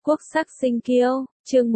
Quốc sắc sinh kiêu, chương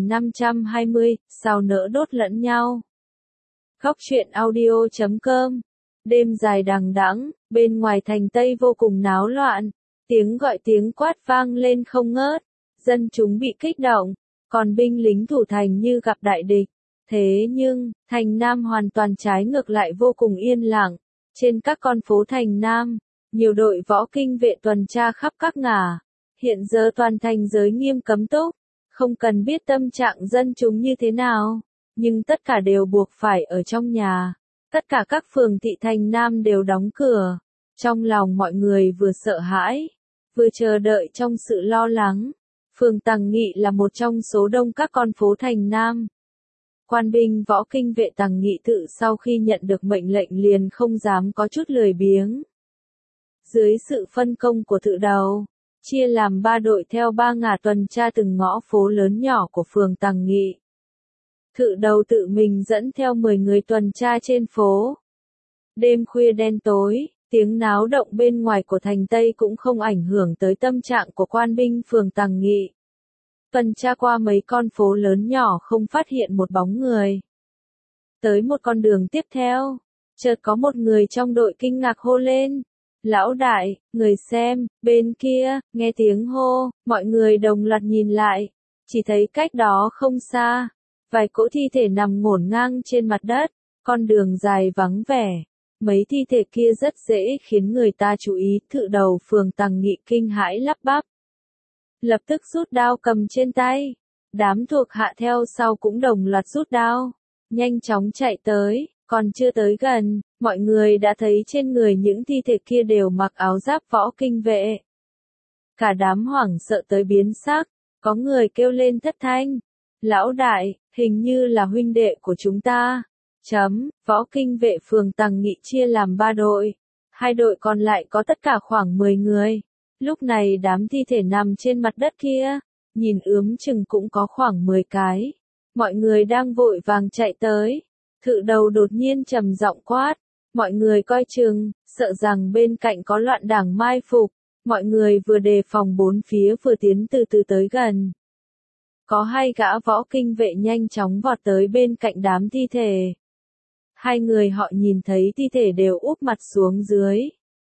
1520, sao nỡ đốt lẫn nhau. Góc truyện audio.com. Đêm dài đằng đẵng, bên ngoài thành Tây vô cùng náo loạn, tiếng gọi tiếng quát vang lên không ngớt, dân chúng bị kích động, còn binh lính thủ thành như gặp đại địch. Thế nhưng, thành Nam hoàn toàn trái ngược lại vô cùng yên lặng, trên các con phố thành Nam, nhiều đội võ kinh vệ tuần tra khắp các ngả. Hiện giờ toàn thành giới nghiêm cấm túc, không cần biết tâm trạng dân chúng như thế nào, nhưng tất cả đều buộc phải ở trong nhà. Tất cả các phường thị thành Nam đều đóng cửa. Trong lòng mọi người vừa sợ hãi, vừa chờ đợi trong sự lo lắng. Phường Tằng Nghị là một trong số đông các con phố thành Nam. Quan binh võ kinh vệ Tằng Nghị tự sau khi nhận được mệnh lệnh liền không dám có chút lười biếng. Dưới sự phân công của tự đầu, chia làm 3 đội theo 3 ngả tuần tra từng ngõ phố lớn nhỏ của phường Tằng Nghị. Thự đầu tự mình dẫn theo 10 người tuần tra trên phố. Đêm khuya đen tối, tiếng náo động bên ngoài của thành Tây cũng không ảnh hưởng tới tâm trạng của quan binh phường Tằng Nghị. Tuần tra qua mấy con phố lớn nhỏ không phát hiện một bóng người. Tới một con đường tiếp theo, chợt có một người trong đội kinh ngạc hô lên. Lão đại, người xem, bên kia, nghe tiếng hô, mọi người đồng loạt nhìn lại, chỉ thấy cách đó không xa, vài cỗ thi thể nằm ngổn ngang trên mặt đất, con đường dài vắng vẻ, mấy thi thể kia rất dễ khiến người ta chú ý. Thự đầu phường Tằng Nghị kinh hãi lắp bắp, lập tức rút đao cầm trên tay, đám thuộc hạ theo sau cũng đồng loạt rút đao, nhanh chóng chạy tới. Còn chưa tới gần, mọi người đã thấy trên người những thi thể kia đều mặc áo giáp võ kinh vệ. Cả đám hoảng sợ tới biến sắc, có người kêu lên thất thanh. Lão đại, hình như là huynh đệ của chúng ta. Võ kinh vệ phường Tằng Nghị chia làm 3 đội. 2 đội còn lại có tất cả khoảng 10 người. Lúc này đám thi thể nằm trên mặt đất kia, nhìn ướm chừng cũng có khoảng 10 cái. Mọi người đang vội vàng chạy tới. Thự đầu đột nhiên trầm giọng quát, mọi người coi chừng, sợ rằng bên cạnh có loạn đảng mai phục. Mọi người vừa đề phòng bốn phía vừa tiến từ từ tới gần. Có 2 gã võ kinh vệ nhanh chóng vọt tới bên cạnh đám thi thể. 2 người họ nhìn thấy thi thể đều úp mặt xuống dưới.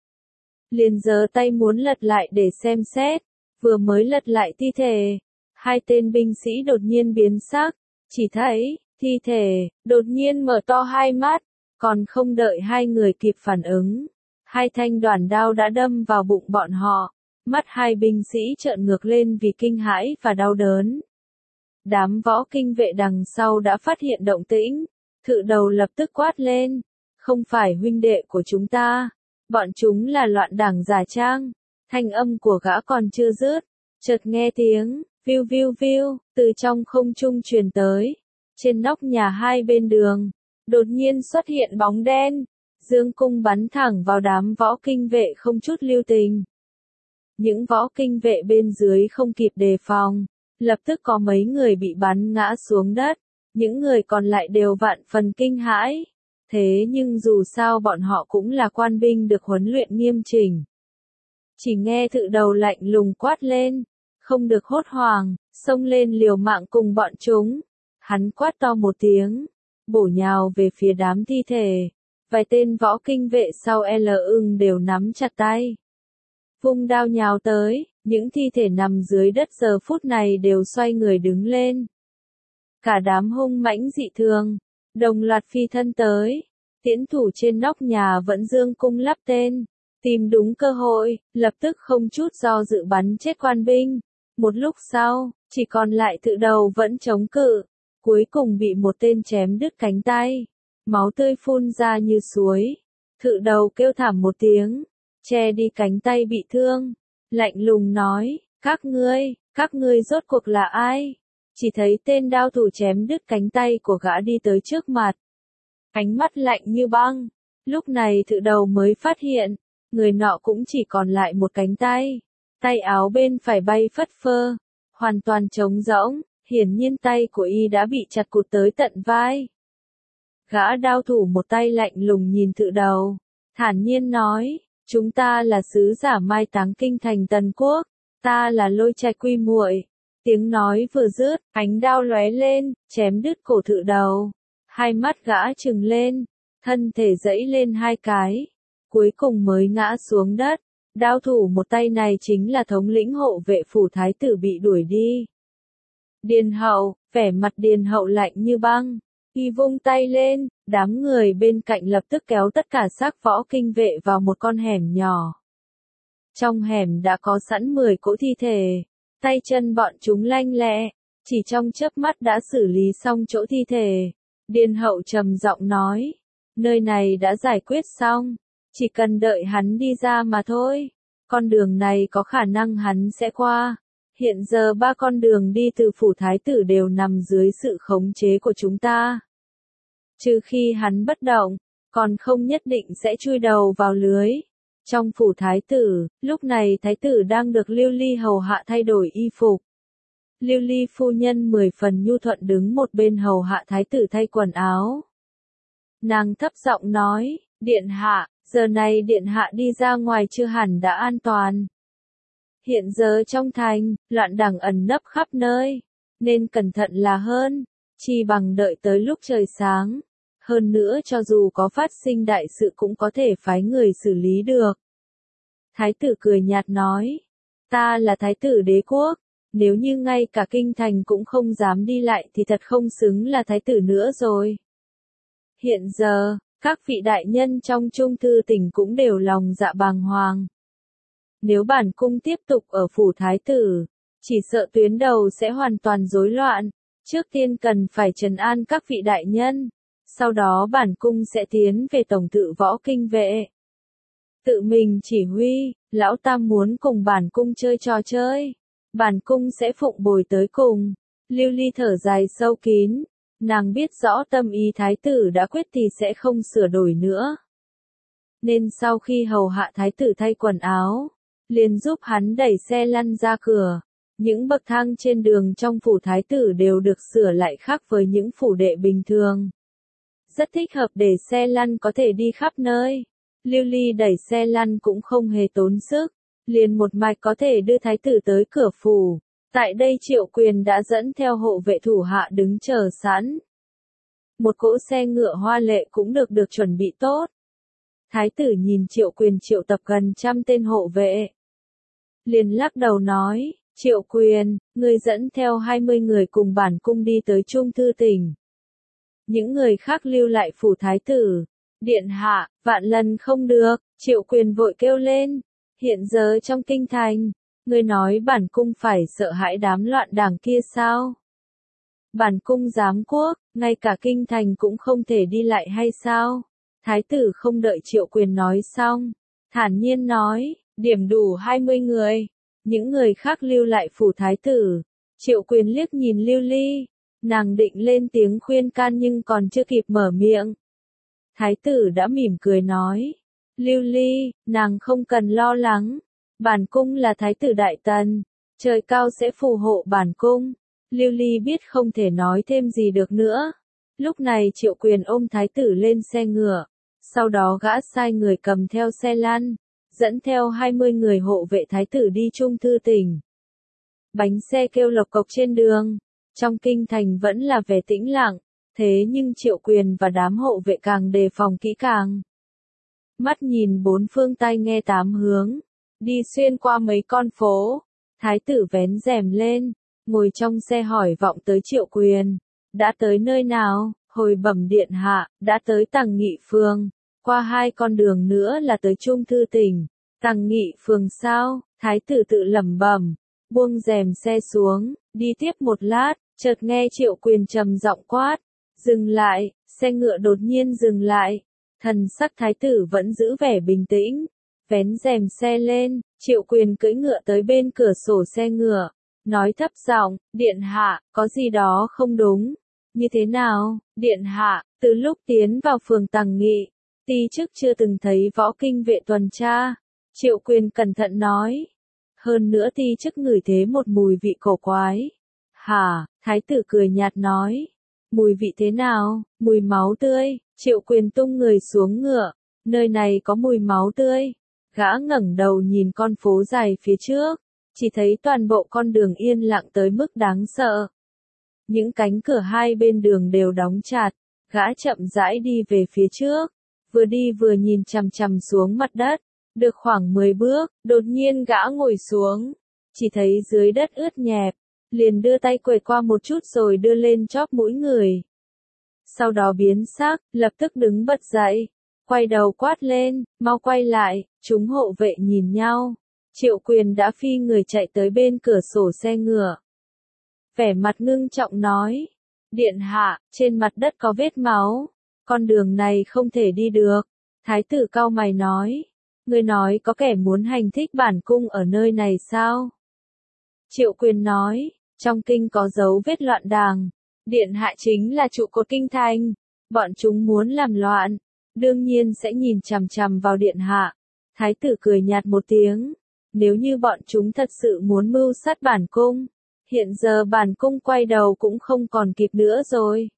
Liền giơ tay muốn lật lại để xem xét, vừa mới lật lại thi thể. 2 tên binh sĩ đột nhiên biến sắc, chỉ thấy thi thể đột nhiên mở to 2 mắt, còn không đợi 2 người kịp phản ứng, 2 thanh đoản đao đã đâm vào bụng bọn họ. Mắt 2 binh sĩ trợn ngược lên vì kinh hãi và đau đớn. Đám võ kinh vệ đằng sau đã phát hiện động tĩnh, thự đầu lập tức quát lên, không phải huynh đệ của chúng ta, bọn chúng là loạn đảng giả trang. Thanh âm của gã còn chưa dứt, chợt nghe tiếng viu viu viu từ trong không trung truyền tới. Trên nóc nhà hai bên đường, đột nhiên xuất hiện bóng đen, dương cung bắn thẳng vào đám võ kinh vệ không chút lưu tình. Những võ kinh vệ bên dưới không kịp đề phòng, lập tức có mấy người bị bắn ngã xuống đất, những người còn lại đều vạn phần kinh hãi. Thế nhưng dù sao bọn họ cũng là quan binh được huấn luyện nghiêm chỉnh. Chỉ nghe thự đầu lạnh lùng quát lên, không được hốt hoảng, xông lên liều mạng cùng bọn chúng. Hắn quát to một tiếng, bổ nhào về phía đám thi thể. Vài tên võ kinh vệ sau đều nắm chặt tay, vung đao nhào tới. Những thi thể nằm dưới đất giờ phút này đều xoay người đứng lên. Cả đám hung mãnh dị thường, đồng loạt phi thân tới. Tiễn thủ trên nóc nhà vẫn dương cung lắp tên, tìm đúng cơ hội, lập tức không chút do dự bắn chết quan binh. Một lúc sau, chỉ còn lại thự đầu vẫn chống cự. Cuối cùng bị một tên chém đứt cánh tay, máu tươi phun ra như suối. Thự đầu kêu thảm một tiếng, che đi cánh tay bị thương, lạnh lùng nói, các ngươi rốt cuộc là ai? Chỉ thấy tên đao thủ chém đứt cánh tay của gã đi tới trước mặt, ánh mắt lạnh như băng. Lúc này thự đầu mới phát hiện, người nọ cũng chỉ còn lại một cánh tay, tay áo bên phải bay phất phơ, hoàn toàn trống rỗng. Hiển nhiên tay của y đã bị chặt cụt tới tận vai. Gã đao thủ một tay lạnh lùng nhìn thự đầu, thản nhiên nói, chúng ta là sứ giả mai táng kinh thành Tần Quốc, ta là Lôi Trạch Quy muội, Tiếng nói vừa dứt, ánh đao lóe lên, chém đứt cổ thự đầu. Hai mắt gã trừng lên, thân thể giãy lên hai cái, cuối cùng mới ngã xuống đất. Đao thủ một tay này chính là thống lĩnh hộ vệ phủ thái tử bị đuổi đi. Điền Hậu, vẻ mặt Điền Hậu lạnh như băng, y vung tay lên, đám người bên cạnh lập tức kéo tất cả xác võ kinh vệ vào một con hẻm nhỏ. Trong hẻm đã có sẵn 10 cỗ thi thể, tay chân bọn chúng lanh lẹ, chỉ trong chớp mắt đã xử lý xong chỗ thi thể. Điền Hậu trầm giọng nói, nơi này đã giải quyết xong, chỉ cần đợi hắn đi ra mà thôi. Con đường này có khả năng hắn sẽ qua. Hiện giờ 3 con đường đi từ phủ thái tử đều nằm dưới sự khống chế của chúng ta. Trừ khi hắn bất động, còn không nhất định sẽ chui đầu vào lưới. Trong phủ thái tử, lúc này thái tử đang được Lưu Ly hầu hạ thay đổi y phục. Lưu Ly phu nhân 10 phần nhu thuận đứng một bên hầu hạ thái tử thay quần áo. Nàng thấp giọng nói, điện hạ, giờ này điện hạ đi ra ngoài chưa hẳn đã an toàn. Hiện giờ trong thành, loạn đảng ẩn nấp khắp nơi, nên cẩn thận là hơn, chi bằng đợi tới lúc trời sáng. Hơn nữa cho dù có phát sinh đại sự cũng có thể phái người xử lý được. Thái tử cười nhạt nói, ta là thái tử đế quốc, nếu như ngay cả kinh thành cũng không dám đi lại thì thật không xứng là thái tử nữa rồi. Hiện giờ, các vị đại nhân trong Trung Thư tỉnh cũng đều lòng dạ bàng hoàng. Nếu bản cung tiếp tục ở phủ thái tử, chỉ sợ tuyến đầu sẽ hoàn toàn rối loạn. Trước tiên cần phải trấn an các vị đại nhân, sau đó bản cung sẽ tiến về tổng tự võ kinh vệ. Tự mình chỉ huy, lão tam muốn cùng bản cung chơi trò chơi, bản cung sẽ phụng bồi tới cùng. Lưu Ly thở dài sâu kín, nàng biết rõ tâm ý thái tử đã quyết thì sẽ không sửa đổi nữa. Nên sau khi hầu hạ thái tử thay quần áo, liền giúp hắn đẩy xe lăn ra cửa. Những bậc thang trên đường trong phủ thái tử đều được sửa lại khác với những phủ đệ bình thường. Rất thích hợp để xe lăn có thể đi khắp nơi. Lưu Ly đẩy xe lăn cũng không hề tốn sức, liền một mạch có thể đưa thái tử tới cửa phủ. Tại đây Triệu Quyền đã dẫn theo hộ vệ thủ hạ đứng chờ sẵn. Một cỗ xe ngựa hoa lệ cũng được chuẩn bị tốt. Thái tử nhìn Triệu Quyền triệu tập gần 100 tên hộ vệ. Liền lắc đầu nói, Triệu Quyền, ngươi dẫn theo 20 người cùng bản cung đi tới Trung Thư tỉnh. Những người khác lưu lại phủ thái tử. Điện hạ, vạn lần không được, Triệu Quyền vội kêu lên. Hiện giờ trong kinh thành, ngươi nói bản cung phải sợ hãi đám loạn đảng kia sao? Bản cung giám quốc, ngay cả kinh thành cũng không thể đi lại hay sao? Thái tử không đợi Triệu Quyền nói xong, thản nhiên nói, điểm đủ 20 người. Những người khác lưu lại phủ thái tử. Triệu Quyền liếc nhìn Lưu Ly, nàng định lên tiếng khuyên can nhưng còn chưa kịp mở miệng. Thái tử đã mỉm cười nói, Lưu Ly, nàng không cần lo lắng, bản cung là thái tử Đại Tần, trời cao sẽ phù hộ bản cung. Lưu Ly biết không thể nói thêm gì được nữa. Lúc này Triệu Quyền ôm thái tử lên xe ngựa, sau đó gã sai người cầm theo xe lăn, dẫn theo 20 người hộ vệ thái tử đi Trung Thư tỉnh. Bánh xe kêu lộc cộc trên đường, trong kinh thành vẫn là vẻ tĩnh lặng, thế nhưng Triệu Quyền và đám hộ vệ càng đề phòng kỹ càng. Mắt nhìn bốn phương tai nghe tám hướng, đi xuyên qua mấy con phố, thái tử vén rèm lên, ngồi trong xe hỏi vọng tới Triệu Quyền, đã tới nơi nào? Hồi bẩm điện hạ, đã tới Tằng Nghị Phường, qua 2 con đường nữa là tới Trung Thư tỉnh. Tằng Nghị Phường sao? Thái tử tự lẩm bẩm, buông rèm xe xuống, đi tiếp một lát, chợt nghe Triệu Quyền trầm giọng quát, dừng lại. Xe ngựa đột nhiên dừng lại, thần sắc thái tử vẫn giữ vẻ bình tĩnh, vén rèm xe lên, Triệu Quyền cưỡi ngựa tới bên cửa sổ xe ngựa, nói thấp giọng, điện hạ, có gì đó không đúng. Như thế nào, điện hạ? Từ lúc tiến vào phường Tằng Nghị, ti chức chưa từng thấy võ kinh vệ tuần tra. Triệu Quyền cẩn thận nói. Hơn nữa ti chức ngửi thấy một mùi vị cổ quái. Hả? Thái tử cười nhạt nói. Mùi vị thế nào? Mùi máu tươi. Triệu Quyền tung người xuống ngựa. Nơi này có mùi máu tươi. Gã ngẩng đầu nhìn con phố dài phía trước. chỉ thấy toàn bộ con đường yên lặng tới mức đáng sợ. Những cánh cửa hai bên đường đều đóng chặt, gã chậm rãi đi về phía trước, vừa đi vừa nhìn chằm chằm xuống mặt đất, được khoảng 10 bước, đột nhiên gã ngồi xuống, chỉ thấy dưới đất ướt nhẹp, liền đưa tay quệt qua một chút rồi đưa lên chóp mũi người. Sau đó biến sắc, lập tức đứng bật dậy, quay đầu quát lên, mau quay lại, chúng hộ vệ nhìn nhau. Triệu Quyền đã phi người chạy tới bên cửa sổ xe ngựa. Vẻ mặt ngưng trọng nói, điện hạ, trên mặt đất có vết máu, con đường này không thể đi được. Thái tử cau mày nói, ngươi nói có kẻ muốn hành thích bản cung ở nơi này sao? Triệu Quyền nói, trong kinh có dấu vết loạn đàng, điện hạ chính là trụ cột kinh thành, bọn chúng muốn làm loạn, đương nhiên sẽ nhìn chằm chằm vào điện hạ. Thái tử cười nhạt một tiếng, nếu như bọn chúng thật sự muốn mưu sát bản cung, hiện giờ bản cung quay đầu cũng không còn kịp nữa rồi.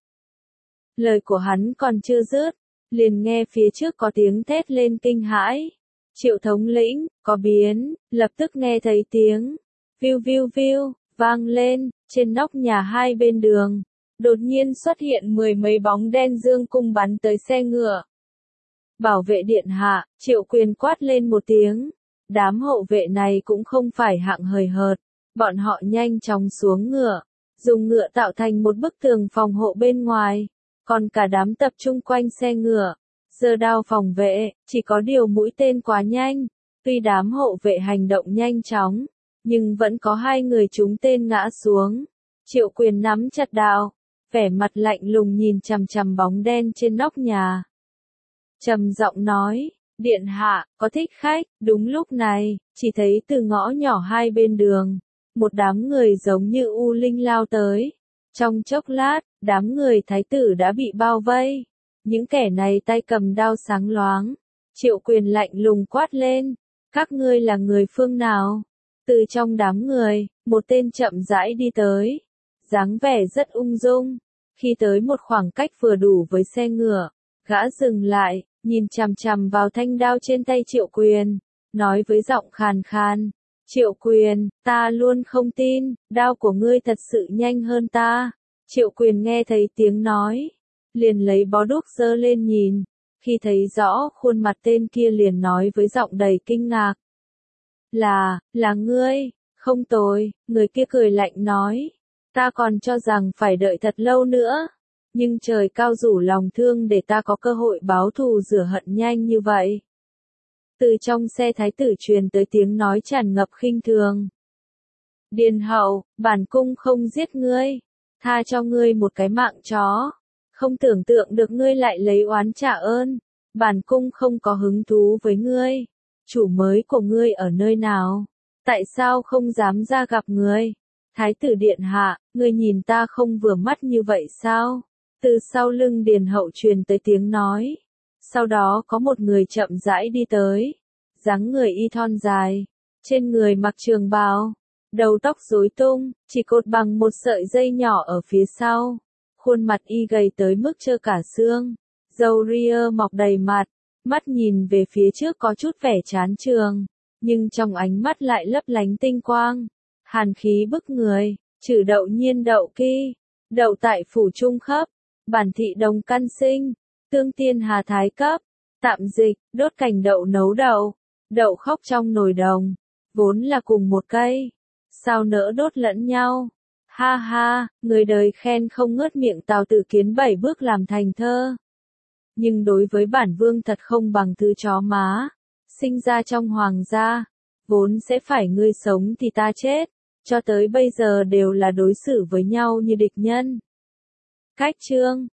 Lời của hắn còn chưa dứt, liền nghe phía trước có tiếng thét lên kinh hãi. Triệu thống lĩnh, có biến, lập tức nghe thấy tiếng viu viu viu vang lên, trên nóc nhà hai bên đường, đột nhiên xuất hiện 10 mấy bóng đen dương cung bắn tới xe ngựa. Bảo vệ điện hạ, Triệu Quyền quát lên một tiếng. Đám hộ vệ này cũng không phải hạng hời hợt, bọn họ nhanh chóng xuống ngựa, dùng ngựa tạo thành một bức tường phòng hộ bên ngoài, còn cả đám tập trung quanh xe ngựa, giơ đao phòng vệ, chỉ có điều mũi tên quá nhanh, tuy đám hộ vệ hành động nhanh chóng, nhưng vẫn có 2 người trúng tên ngã xuống. Triệu Quyền nắm chặt đao, vẻ mặt lạnh lùng nhìn chằm chằm bóng đen trên nóc nhà. Trầm giọng nói, điện hạ, có thích khách. Đúng lúc này, chỉ thấy từ ngõ nhỏ hai bên đường, một đám người giống như u linh lao tới. Trong chốc lát, đám người thái tử đã bị bao vây. Những kẻ này tay cầm đao sáng loáng. Triệu Quyền lạnh lùng quát lên, các ngươi là người phương nào? Từ trong đám người, một tên chậm rãi đi tới, dáng vẻ rất ung dung. Khi tới một khoảng cách vừa đủ với xe ngựa, gã dừng lại, nhìn chằm chằm vào thanh đao trên tay Triệu Quyền, nói với giọng khàn khàn, Triệu Quyền, ta luôn không tin, đao của ngươi thật sự nhanh hơn ta. Triệu Quyền nghe thấy tiếng nói, liền lấy bó đuốc giơ lên nhìn, khi thấy rõ khuôn mặt tên kia liền nói với giọng đầy kinh ngạc. Là ngươi, không tồi, người kia cười lạnh nói, ta còn cho rằng phải đợi thật lâu nữa. Nhưng trời cao rủ lòng thương để ta có cơ hội báo thù rửa hận nhanh như vậy. Từ trong xe thái tử truyền tới tiếng nói tràn ngập khinh thường. Điền hậu, bản cung không giết ngươi, tha cho ngươi một cái mạng chó. Không tưởng tượng được ngươi lại lấy oán trả ơn. Bản cung không có hứng thú với ngươi. Chủ mới của ngươi ở nơi nào? Tại sao không dám ra gặp ngươi? Thái tử điện hạ, ngươi nhìn ta không vừa mắt như vậy sao? Từ sau lưng Điền hậu truyền tới tiếng nói. Sau đó có một người chậm rãi đi tới. Dáng người y thon dài. Trên người mặc trường bào. Đầu tóc rối tung, chỉ cột bằng một sợi dây nhỏ ở phía sau. Khuôn mặt y gầy tới mức trơ cả xương. Râu ria mọc đầy mặt. Mắt nhìn về phía trước có chút vẻ chán chường. Nhưng trong ánh mắt lại lấp lánh tinh quang. Hàn khí bức người. Trừ đậu nhiên đậu kỳ. Đậu tại phủ trung khấp. Bản thị đồng căn sinh, tương tiên hà thái cấp, tạm dịch, đốt cành đậu nấu đậu, đậu khóc trong nồi đồng, vốn là cùng một cây, sao nỡ đốt lẫn nhau. Ha ha, người đời khen không ngớt miệng Tào Tử Kiến 7 bước làm thành thơ. Nhưng đối với bản vương thật không bằng thứ chó má, sinh ra trong hoàng gia, vốn sẽ phải ngươi sống thì ta chết, cho tới bây giờ đều là đối xử với nhau như địch nhân. Cách chương